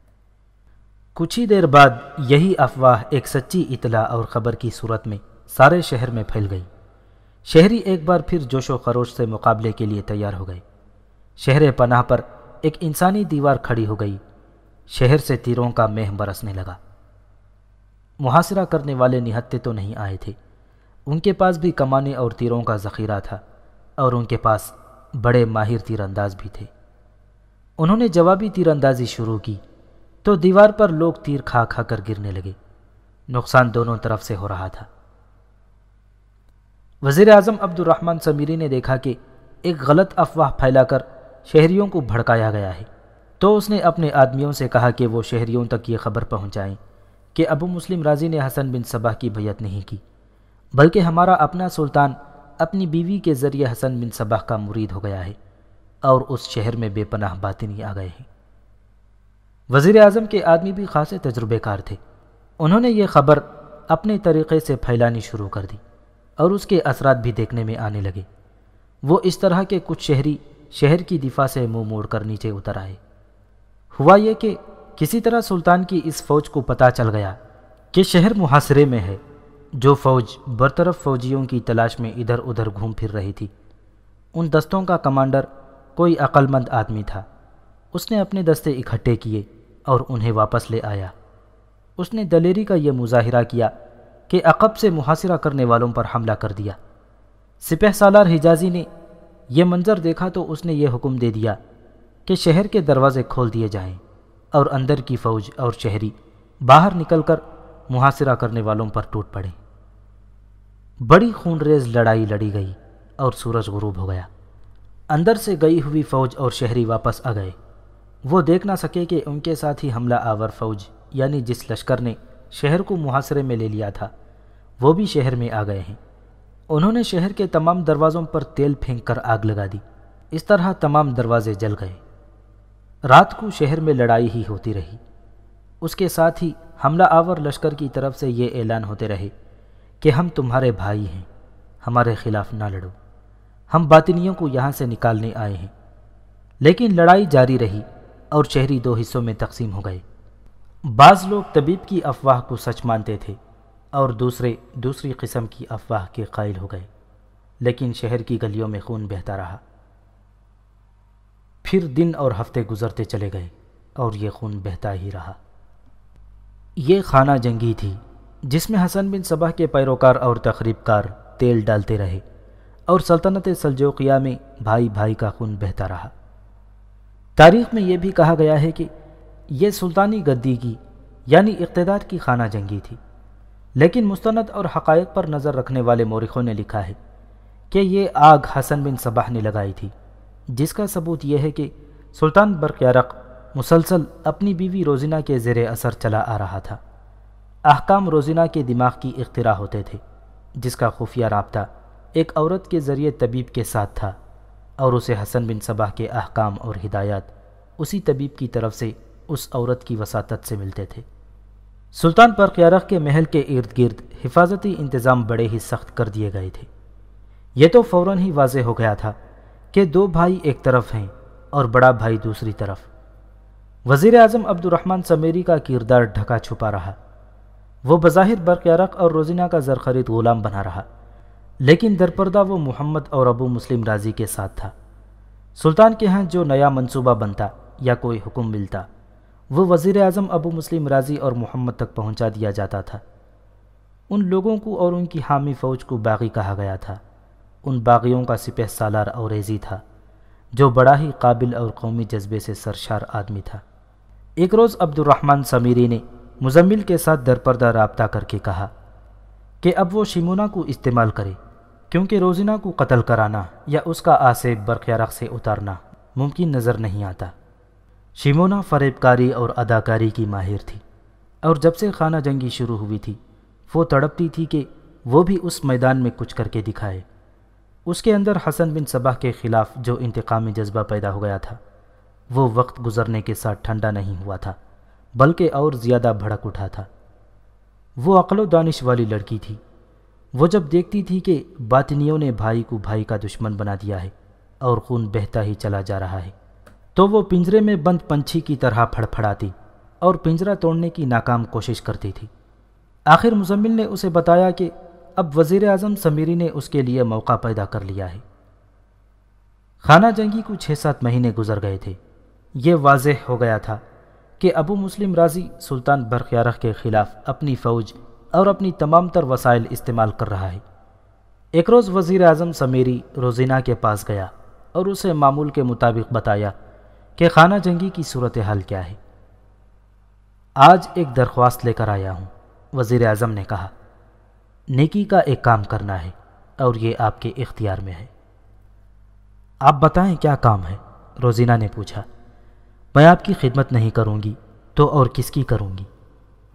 کچھ ہی دیر بعد یہی افواہ ایک سچی اطلاع اور خبر کی صورت میں سارے شہر میں پھیل گئی۔ شہری ایک بار پھر جوش و خروش سے مقابلے کے لیے تیار ہو گئے۔ شہر پناہ پر ایک انسانی دیوار کھڑی ہو گئی۔ شہر سے تیروں کا مہ برسنے لگا۔ محاصرہ کرنے والے نہتے تو نہیں آئے تھے، ان کے پاس بھی کمانے اور تیروں کا ذخیرہ تھا اور ان کے پاس بڑے ماہر تیر انداز بھی تھے۔ انہوں نے جوابی تیر اندازی شروع کی تو دیوار پر لوگ تیر کھا کھا کر گرنے لگے۔ نقصان دونوں طرف سے ہو رہا تھا۔ وزیر اعظم عبد الرحمن سمیری نے دیکھا کہ ایک غلط افواہ پھیلا کر شہریوں کو بھڑکایا گیا ہے، تو اس نے اپنے آدمیوں سے کہا کہ وہ شہریوں تک یہ خبر پہنچائیں کہ ابو مسلم رازی نے حسن بن صباح کی بیعت نہیں کی، بلکہ ہمارا اپنا سلطان اپنی بیوی کے ذریعے حسن بن صباح کا مرید ہو گیا ہے اور اس شہر میں بے پناہ باطنی آ گئے ہیں۔ وزیر اعظم کے آدمی بھی خاصے تجربے کار تھے۔ انہوں نے یہ خبر اپنے طریقے سے پھیلانی شروع کر دی اور اس کے اثرات بھی دیکھنے میں آنے لگے۔ وہ اس طرح کے کچھ شہری شہر کی دفاع سے منہ موڑ کر نیچے اتر آئے۔ ہوا یہ کہ کسی طرح سلطان کی اس فوج کو پتہ چل گیا کہ شہر محاصرے میں ہے۔ جو فوج برطرف فوجیوں کی تلاش میں ادھر ادھر گھوم پھر رہی تھی، ان دستوں کا کمانڈر کوئی عقل مند آدمی تھا۔ اس نے اپنے دستے اکٹھے کیے اور انہیں واپس لے آیا۔ اس نے دلیری کا یہ مظاہرہ کیا کہ عقب سے محاصرہ کرنے والوں پر حملہ کر دیا۔ سپہ سالار حجازی نے یہ منظر دیکھا تو اس نے یہ حکم دے دیا کہ شہر کے دروازے کھول دیے جائیں اور اندر کی فوج اور شہری باہر نکل کر محاصرہ کرنے والوں پر ٹوٹ پڑے۔ بڑی خون ریز لڑائی لڑی گئی اور سورج غروب ہو گیا۔ اندر سے گئی ہوئی فوج اور شہری واپس آ گئے۔ وہ دیکھ نہ سکے کہ ان کے ساتھ ہی حملہ آور فوج یعنی جس لشکر نے شہر کو محاصرے میں لے لیا تھا وہ بھی شہر میں آ گئے ہیں۔ انہوں نے شہر کے تمام دروازوں پر تیل پھینک کر آگ لگا دی۔ اس طرح تمام دروازے جل گئے۔ رات کو شہر میں لڑائی ہی ہوتی رہی۔ اس کے ساتھ ہی حملہ آور لشکر کی طرف سے یہ اعلان ہوتے رہے کہ ہم تمہارے بھائی ہیں، ہمارے خلاف نہ لڑو، ہم باطنیوں کو یہاں سے نکالنے آئے ہیں۔ لیکن لڑائی جاری رہی اور شہری دو حصوں میں تقسیم ہو گئے۔ بعض لوگ طبیب کی افواہ کو سچ مانتے تھے اور دوسرے دوسری قسم کی افواہ کے قائل ہو گئے، لیکن شہر کی گلیوں میں خون بہتا رہا۔ پھر دن اور ہفتے گزرتے چلے گئے اور یہ خون بہتا ہی رہا۔ یہ خانہ جنگی تھی جس میں حسن بن صباح کے پیروکار اور تخریب کار تیل ڈالتے رہے اور سلطنت سلجوقیہ میں بھائی بھائی کا خون بہتا رہا۔ تاریخ میں یہ بھی کہا گیا ہے کہ یہ سلطانی گدی کی یعنی اقتدار کی خانہ جنگی تھی، لیکن مستند اور حقائق پر نظر رکھنے والے مورخوں نے لکھا ہے کہ یہ آگ حسن بن صباح نے لگائی تھی، جس کا ثبوت یہ ہے کہ سلطان برقیارق مسلسل اپنی بیوی روزینہ کے زیر اثر چلا آ رہا تھا۔ احکام روزینہ کے دماغ کی اختراع ہوتے تھے، جس کا خفیہ رابطہ ایک عورت کے ذریعے طبیب کے ساتھ تھا، اور اسے حسن بن صباح کے احکام اور ہدایات اسی طبیب کی طرف سے اس عورت کی وساطت سے ملتے تھے۔ سلطان برقیارق کے محل کے ارد گرد حفاظتی انتظام بڑے ہی سخت کر دیے گئے تھے۔ یہ تو فوراً ہی واضح ہو گیا تھا کہ دو بھائی ایک طرف ہیں اور بڑا بھائی دوسری طرف۔ وزیر اعظم عبد الرحمن سمیری کا کردار ڈھکا چھپا رہا۔ وہ بظاہر برقیارق اور روزینہ کا زرخرید غلام بنا رہا، لیکن درپردہ وہ محمد اور ابو مسلم رازی کے ساتھ تھا۔ سلطان کے ہاں جو نیا منصوبہ بنتا یا کوئی حکم ملتا، وہ وزیر اعظم ابو مسلم رازی اور محمد تک پہنچا دیا جاتا تھا۔ ان لوگوں کو اور ان کی حامی فوج کو باغی کہا گیا تھا۔ ان باغیوں کا سپہ سالار اوریزی تھا، جو بڑا ہی قابل اور قومی جذبے سے سرشار آدمی تھا۔ ایک روز عبد الرحمن سمیری نے مزمل کے ساتھ درپردہ رابطہ کر کے کہا کہ اب وہ شیمونہ کو استعمال کرے، کیونکہ روزینہ کو قتل کرانا یا اس کا آسیب برقیارق سے اتارنا ممکن نظر نہیں آتا۔ شیمونہ فریب کاری اور اداکاری کی ماہر تھی، اور جب سے خانہ جنگی شروع ہوئی تھی وہ تڑپتی تھی کہ وہ بھی اس میدان میں کچھ کر کے دکھائے۔ اس کے اندر حسن بن صباح کے خلاف جو انتقامی جذبہ پیدا ہو گیا تھا وہ وقت گزرنے کے ساتھ ٹھنڈا نہیں ہوا تھا، بلکہ اور زیادہ بھڑک اٹھا تھا۔ وہ عقل و دانش والی لڑکی تھی۔ وہ جب دیکھتی تھی کہ باطنیوں نے بھائی کو بھائی کا دشمن بنا دیا ہے اور خون بہتا ہی چلا جا رہا ہے، تو وہ پنجرے میں بند پنچھی کی طرح پھڑ پھڑاتی اور پنجرہ توڑنے کی ناکام کوشش کرتی تھی۔ آخر مزمل نے اسے بتایا کہ اب وزیر اعظم سمیری نے اس کے لیے موقع پیدا کر لیا ہے۔ خانہ جنگی کو 6-7 مہینے گزر گئے تھے۔ یہ واضح ہو گیا تھا کہ ابو مسلم رازی سلطان برقیارق کے خلاف اپنی فوج اور اپنی تمام تر وسائل استعمال کر رہا ہے۔ ایک روز وزیر اعظم سمیری روزینہ کے پاس گیا اور اسے معمول کے مطابق بتایا کہ خانہ جنگی کی صورتحال کیا ہے۔ آج ایک درخواست لے کر آیا ہوں، وزیر اعظم نے کہا۔ نیکی کا ایک کام کرنا ہے اور یہ آپ کے اختیار میں ہے۔ آپ بتائیں کیا کام ہے؟ روزینہ نے پوچھا۔ میں آپ کی خدمت نہیں کروں گی تو اور کس کی کروں گی؟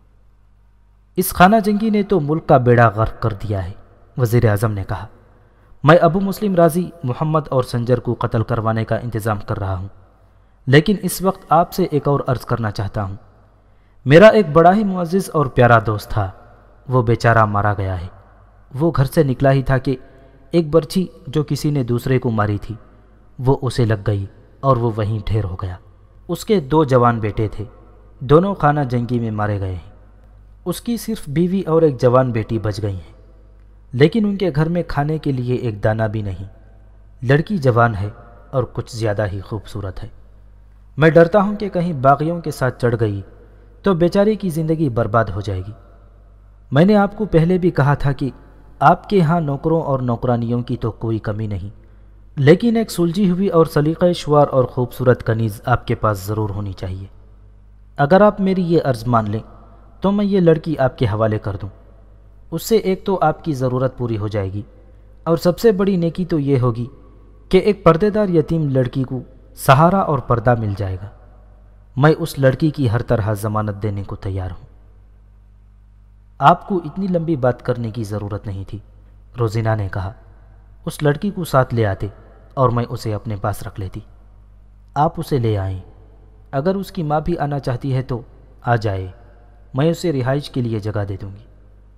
اس خانہ جنگی نے تو ملک کا بیڑا غرق کر دیا ہے، وزیر اعظم نے کہا۔ میں ابو مسلم راضی محمد اور سنجر کو قتل کروانے کا انتظام کر رہا ہوں، لیکن اس وقت آپ سے ایک اور عرض کرنا چاہتا ہوں۔ میرا ایک بڑا ہی معزز اور پیارا دوست تھا، وہ بیچارہ مارا گیا ہے۔ وہ گھر سے نکلا ہی تھا کہ ایک برچھی جو کسی نے دوسرے کو ماری تھی وہ اسے لگ گئی اور وہ وہیں ڈھیر ہو گیا۔ اس کے 2 جوان بیٹے تھے، دونوں خانہ جنگی میں مارے گئے ہیں۔ اس کی صرف بیوی اور ایک جوان بیٹی بچ گئی ہیں، لیکن ان کے گھر میں کھانے کے لیے ایک دانہ بھی نہیں۔ لڑکی جوان ہے اور کچھ زیادہ ہی خوبصورت ہے۔ میں ڈرتا ہوں کہ کہیں باغیوں کے ساتھ چڑھ گئی تو بیچاری کی زندگی برباد ہو جائے گی۔ میں نے آپ کو پہلے بھی کہا تھا کہ آپ کے ہاں نوکروں اور نوکرانیوں کی تو کوئی کمی نہیں، لیکن ایک سلجھی ہوئی اور سلیقہ شوار اور خوبصورت کنیز آپ کے پاس ضرور ہونی چاہیے۔ اگر آپ میری یہ عرض مان لیں تو میں یہ لڑکی آپ کے حوالے کر دوں۔ اس سے ایک تو آپ کی ضرورت پوری ہو جائے گی، اور سب سے بڑی نیکی تو یہ ہوگی کہ ایک پردے دار یتیم لڑکی کو سہارا اور پردہ مل جائے گا۔ میں اس لڑکی کی ہر طرح ضمانت دینے کو تیار ہوں۔ آپ کو اتنی لمبی بات کرنے کی ضرورت نہیں تھی، روزینہ نے کہا۔ اس لڑکی کو ساتھ لے آتے اور میں اسے اپنے پاس رکھ لیتی۔ آپ اسے لے آئیں۔ اگر اس کی ماں بھی آنا چاہتی ہے تو آ جائے، میں اسے رہائش کے لیے جگہ دے دوں گی۔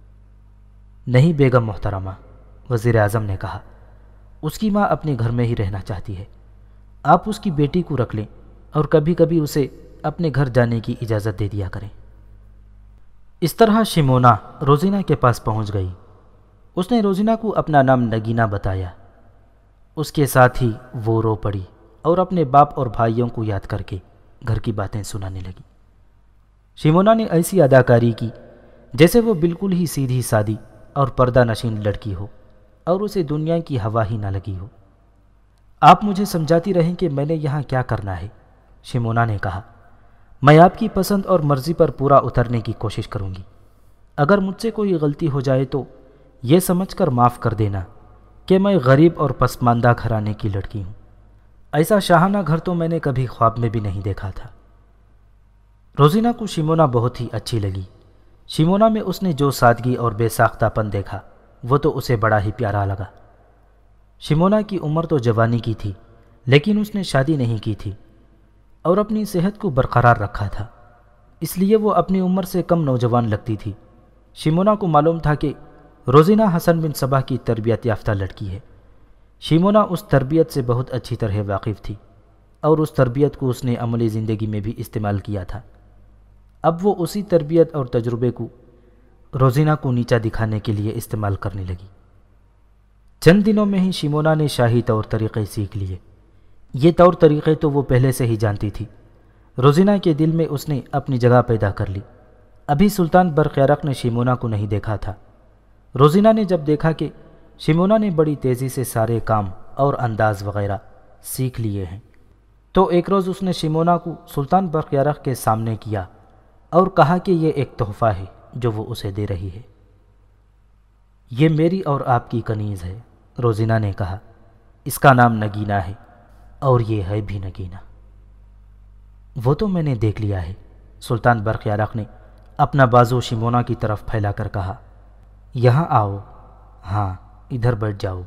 نہیں بیگم محترمہ، وزیر اعظم نے کہا، اس کی ماں اپنے گھر میں ہی رہنا چاہتی ہے۔ آپ اس کی بیٹی کو رکھ لیں اور کبھی کبھی اسے اپنے گھر جانے کی اجازت دے دیا کریں۔ اس طرح شمونا روزینہ کے پاس پہنچ گئی۔ اس نے روزینہ کو اپنا نام نگینہ بتایا۔ اس کے ساتھ ہی وہ رو پڑی اور اپنے باپ اور بھائیوں کو یاد کر کے گھر کی باتیں سنانے لگی۔ شمونا نے ایسی اداکاری کی جیسے وہ بالکل ہی سیدھی سادی اور پردہ نشین لڑکی ہو اور اسے دنیا کی ہوا ہی نہ لگی ہو۔ آپ مجھے سمجھاتی رہیں کہ میں نے یہاں کیا کرنا ہے، شمونا نے کہا۔ میں آپ کی پسند اور مرضی پر پورا اترنے کی کوشش کروں گی۔ اگر مجھ سے کوئی غلطی ہو جائے تو یہ سمجھ کر معاف کر دینا کہ میں غریب اور پسماندہ گھرانے کی لڑکی ہوں۔ ایسا شاہانہ گھر تو میں نے کبھی خواب میں بھی نہیں دیکھا تھا۔ روزینہ کو شمونا بہت ہی اچھی لگی۔ شمونا میں اس نے جو سادگی اور بے ساختہ پن دیکھا وہ تو اسے بڑا ہی پیارا لگا۔ شمونا کی عمر تو جوانی کی تھی، لیکن اس نے شادی نہیں کی تھی اور اپنی صحت کو برقرار رکھا تھا، اس لیے وہ اپنی عمر سے کم نوجوان لگتی تھی۔ شمونا کو معلوم تھا کہ روزینہ حسن بن صباح کی تربیت یافتہ لڑکی ہے۔ شمونا اس تربیت سے بہت اچھی طرح واقف تھی اور اس تربیت کو اس نے عملی زندگی میں بھی استعمال کیا تھا۔ اب وہ اسی تربیت اور تجربے کو روزینہ کو نیچا دکھانے کے لیے استعمال کرنے لگی۔ چند دنوں میں ہی شمونا نے شاہی طور طریقے سیکھ لیے۔ یہ طور طریقے تو وہ پہلے سے ہی جانتی تھی۔ روزینہ کے دل میں اس نے اپنی جگہ پیدا کر لی۔ ابھی سلطان برقیارق نے شمونا کو نہیں دیکھا تھا۔ روزینہ نے جب دیکھا کہ شمونا نے بڑی تیزی سے سارے کام اور انداز وغیرہ سیکھ لیے ہیں، تو ایک روز اس نے شمونا کو سلطان برقیارق کے سامنے کیا اور کہا کہ یہ ایک تحفہ ہے جو وہ اسے دے رہی ہے۔ یہ میری اور آپ کی کنیز ہے، روزینہ نے کہا۔ اس کا نام نگینہ ہے اور یہ ہے بھی نگینہ۔ وہ تو میں نے دیکھ لیا ہے، سلطان برقیارق نے اپنا بازو شمونا کی طرف پھیلا کر کہا۔ یہاں آؤ، ہاں ادھر بیٹھ جاؤ۔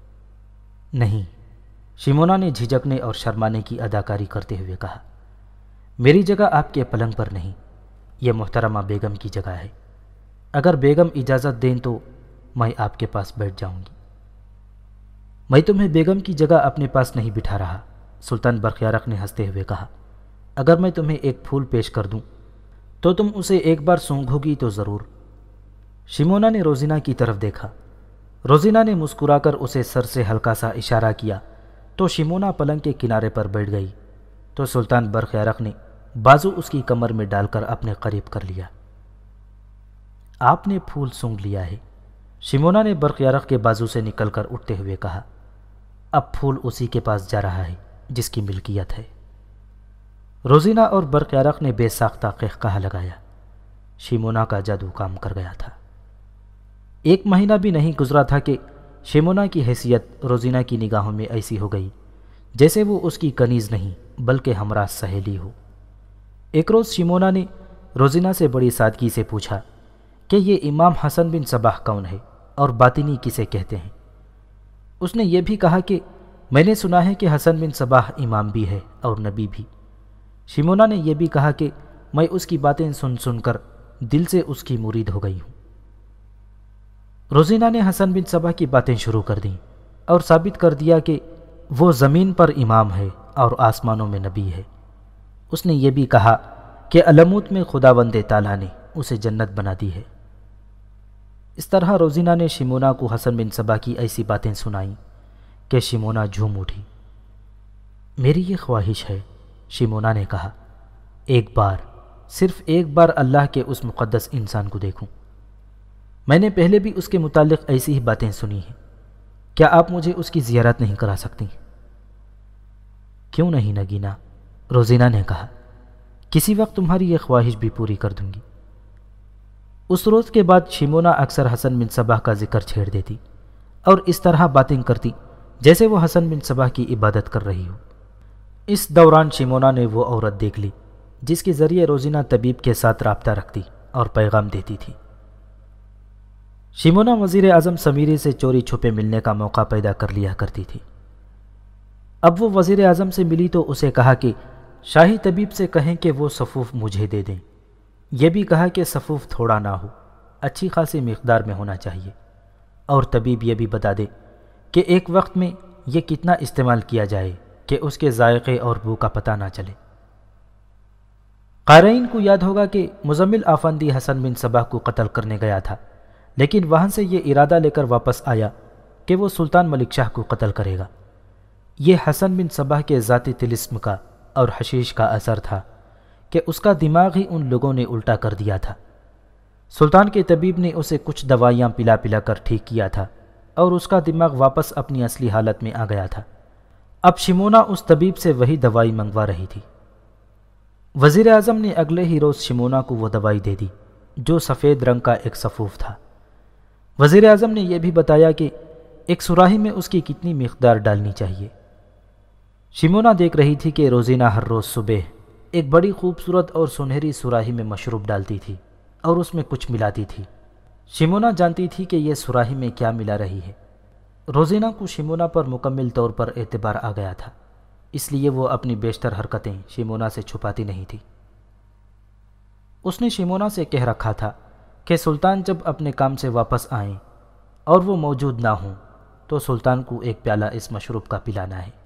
نہیں، شمونا نے جھجکنے اور شرمانے کی اداکاری کرتے ہوئے کہا۔ میری جگہ آپ کے پلنگ پر نہیں، یہ محترمہ بیگم کی جگہ ہے۔ اگر بیگم اجازت دیں تو میں آپ کے پاس بیٹھ جاؤں گی۔ میں تمہیں بیگم کی جگہ اپنے پاس نہیں بٹھا رہا، سلطان برقیارق نے ہنستے ہوئے کہا۔ اگر میں تمہیں ایک پھول پیش کر دوں تو تم اسے ایک بار سونگھو گی تو ضرور۔ شمونا نے روزینہ کی طرف دیکھا۔ روزینہ نے مسکرا کر اسے سر سے ہلکا سا اشارہ کیا تو شمونا پلنگ کے کنارے پر بیٹھ گئی، تو سلطان برقیارق نے بازو اس کی کمر میں ڈال کر اپنے قریب کر لیا۔ آپ نے پھول سونگھ لیا ہے، شمونا نے برقیارق کے بازو سے نکل کر اٹھتے ہوئے کہا۔ اب پھول اسی کے پاس جا رہا ہے جس کی ملکیت ہے۔ روزینہ اور برقیارق نے بے ساختہ قہقہہ لگایا۔ شمونا کا جادو کام کر گیا تھا۔ 1 مہینہ بھی نہیں گزرا تھا کہ شمونا کی حیثیت روزینہ کی نگاہوں میں ایسی ہو گئی جیسے وہ اس کی کنیز نہیں بلکہ ہمراہ سہیلی ہو۔ ایک روز شمونا نے روزینہ سے بڑی سادگی سے پوچھا کہ یہ امام حسن بن صباح کون ہے اور باطنی کسے کہتے ہیں؟ اس نے یہ بھی کہا کہ میں نے سنا ہے کہ حسن بن صباح امام بھی ہے اور نبی بھی۔ شیمونا نے یہ بھی کہا کہ میں اس کی باتیں سن سن کر دل سے اس کی مرید ہو گئی ہوں۔ روزینہ نے حسن بن صباح کی باتیں شروع کر دیں اور ثابت کر دیا کہ وہ زمین پر امام ہے اور آسمانوں میں نبی ہے۔ اس نے یہ بھی کہا کہ علموت میں خداوند تعالیٰ نے اسے جنت بنا دی ہے۔ اس طرح روزینہ نے شیمونا کو حسن بن صباح کی ایسی باتیں سنائیں کہ شیمونا جھوم اٹھی۔ میری یہ خواہش ہے، شیمونا نے کہا، ایک بار، صرف ایک بار اللہ کے اس مقدس انسان کو دیکھوں۔ میں نے پہلے بھی اس کے متعلق ایسی ہی باتیں سنی ہیں، کیا آپ مجھے اس کی زیارت نہیں کرا سکتی؟ کیوں نہیں نگینا، روزینہ نے کہا، کسی وقت تمہاری یہ خواہش بھی پوری کر دوں گی۔ اس روز کے بعد شیمونا اکثر حسن بن صباح کا ذکر چھیڑ دیتی اور اس طرح باتیں کرتی جیسے وہ حسن بن صباح کی عبادت کر رہی ہو۔ اس دوران شیمونا نے وہ عورت دیکھ لی جس کے ذریعے روزینہ طبیب کے ساتھ رابطہ رکھتی اور پیغام دیتی تھی۔ شیمونا وزیر اعظم سمیری سے چوری چھپے ملنے کا موقع پیدا کر لیا کرتی تھی۔ اب وہ وزیر اعظم سے ملی تو اسے کہا کہ شاہی طبیب سے کہیں کہ وہ صفوف مجھے دے دیں۔ یہ بھی کہا کہ صفوف تھوڑا نہ ہو، اچھی خاصی مقدار میں ہونا چاہیے، اور طبیب یہ بھی بتا دے کہ ایک وقت میں یہ کتنا استعمال کیا جائے کہ اس کے ذائقے اور بو کا پتہ نہ چلے۔ قارئین کو یاد ہوگا کہ مزمل آفندی حسن بن صباح کو قتل کرنے گیا تھا، لیکن وہاں سے یہ ارادہ لے کر واپس آیا کہ وہ سلطان ملک شاہ کو قتل کرے گا۔ یہ حسن بن صباح کے ذاتی طلسم کا اور حشیش کا اثر تھا کہ اس کا دماغ ہی ان لوگوں نے الٹا کر دیا تھا۔ سلطان کے طبیب نے اسے کچھ دوائیاں پلا پلا کر ٹھیک کیا تھا اور اس کا دماغ واپس اپنی اصلی حالت میں آ گیا تھا۔ اب شیمونا اس طبیب سے وہی دوائی منگوا رہی تھی۔ وزیر اعظم نے اگلے ہی روز شیمونا کو وہ دوائی دے دی جو سفید رنگ کا ایک صفوف تھا۔ وزیر اعظم نے یہ بھی بتایا کہ ایک سراہی میں اس کی کتنی مقدار ڈالنی چاہیے۔ شیمونا دیکھ رہی تھی کہ روزینہ ہر روز صبح ایک بڑی خوبصورت اور سنہری سراہی میں مشروب ڈالتی تھی اور اس میں کچھ ملاتی تھی۔ شیمونا جانتی تھی کہ یہ سراہی میں کیا ملا رہی ہے۔ روزینہ کو شیمونا پر مکمل طور پر اعتبار آ گیا تھا، اس لیے وہ اپنی بیشتر حرکتیں شیمونا سے چھپاتی نہیں تھی۔ اس نے شیمونا سے کہہ رکھا تھا کہ سلطان جب اپنے کام سے واپس آئیں اور وہ موجود نہ ہوں تو سلطان کو ایک پیالہ اس مشروب کا پلانا ہے۔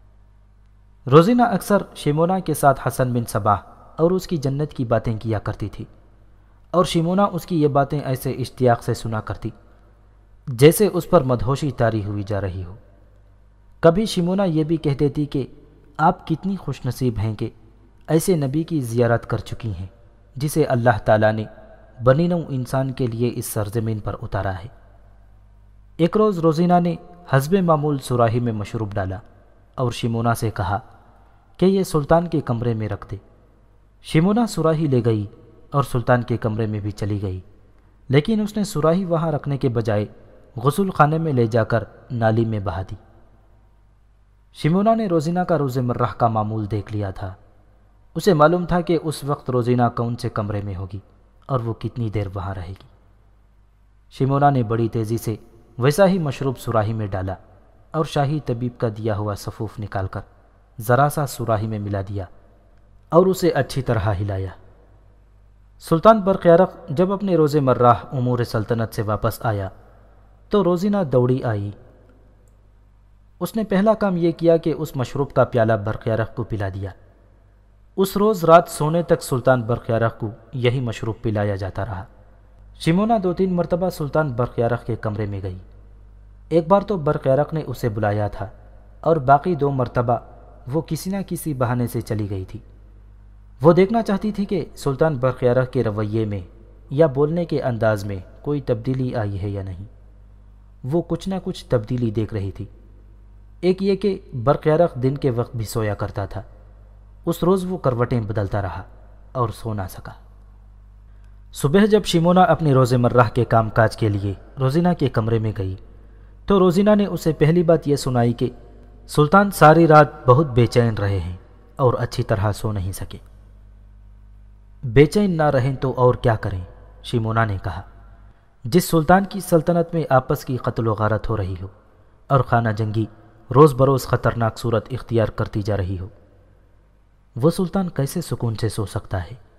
روزینہ اکثر شیمونا کے ساتھ حسن بن صباح اور اس کی جنت کی باتیں کیا کرتی تھی، اور شیمونا اس کی یہ باتیں ایسے اشتیاق سے سنا کرتی جیسے اس پر مدہوشی طاری ہوئی جا رہی ہو۔ کبھی شیمونا یہ بھی کہہ دیتی کہ آپ کتنی خوش نصیب ہیں کہ ایسے نبی کی زیارت کر چکی ہیں جسے اللہ تعالیٰ نے بنی نوع انسان کے لیے اس سرزمین پر اتارا ہے۔ ایک روز روزینہ نے حسب معمول سراہی میں مشروب ڈالا اور شیمونا سے کہا کہ یہ سلطان کے کمرے میں رکھ دے۔ شیمونا سراہی لے گئی اور سلطان کے کمرے میں بھی چلی گئی، لیکن اس نے سراہی وہاں رکھنے کے بجائے غسل خانے میں لے جا کر نالی میں بہا دی۔ شیمونا نے روزینہ کا روز مرہ کا معمول دیکھ لیا تھا۔ اسے معلوم تھا کہ اس وقت روزینہ کون سے کمرے میں ہوگی اور وہ کتنی دیر وہاں رہے گی۔ شیمونا نے بڑی تیزی سے ویسا ہی مشروب سراہی میں ڈالا اور شاہی طبیب کا دیا ہوا صفوف نکال کر ذرا سا سراہی میں ملا دیا اور اسے اچھی طرح ہلایا۔ سلطان برق یارق جب اپنے روز مرہ امور سلطنت سے واپس آیا تو روزینہ دوڑی آئی۔ اس نے پہلا کام یہ کیا کہ اس مشروب کا پیالہ برق یارق کو پلا دیا۔ اس روز رات سونے تک سلطان برق یارق کو یہی مشروب پلایا جاتا رہا۔ شیمونا 2-3 مرتبہ سلطان برق یارق کے کمرے میں گئی۔ ایک بار تو برق یارق نے اسے بلایا تھا اور باقی 2 مرتبہ وہ کسی نہ کسی بہانے سے چلی گئی تھی۔ وہ دیکھنا چاہتی تھی کہ سلطان برق یارق کے رویے میں یا بولنے کے انداز میں کوئی تبدیلی آئی ہے یا نہیں۔ وہ کچھ نہ کچھ تبدیلی دیکھ رہی تھی۔ ایک یہ کہ برق یارق دن کے وقت بھی سویا کرتا تھا۔ اس روز وہ کروٹیں بدلتا رہا اور سو نہ سکا۔ صبح جب شیمونا اپنے روز مرہ کے کام کاج کے لیے روزینہ کے کمرے میں گئی تو روزینہ نے اسے پہلی بات یہ سنائی کہ سلطان ساری رات بہت بے چین رہے ہیں اور اچھی طرح سو نہیں سکے۔ بے چین نہ رہیں تو اور کیا کریں، شیمونا نے کہا۔ جس سلطان کی سلطنت میں آپس کی قتل و غارت ہو رہی ہو اور خانہ جنگی روز بروز خطرناک صورت اختیار کرتی جا رہی ہو، وہ سلطان کیسے سکون سے سو سکتا ہے؟